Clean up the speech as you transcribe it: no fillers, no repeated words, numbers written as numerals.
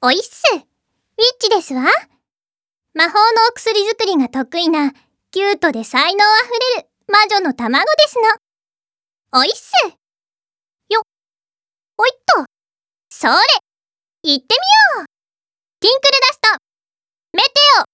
おいっす。ウィッチですわ。魔法のお薬作りが得意な、キュートで才能あふれる魔女の卵ですの。おいっす。よ、おいっと。それ、行ってみよう。ティンクルダスト、メテオ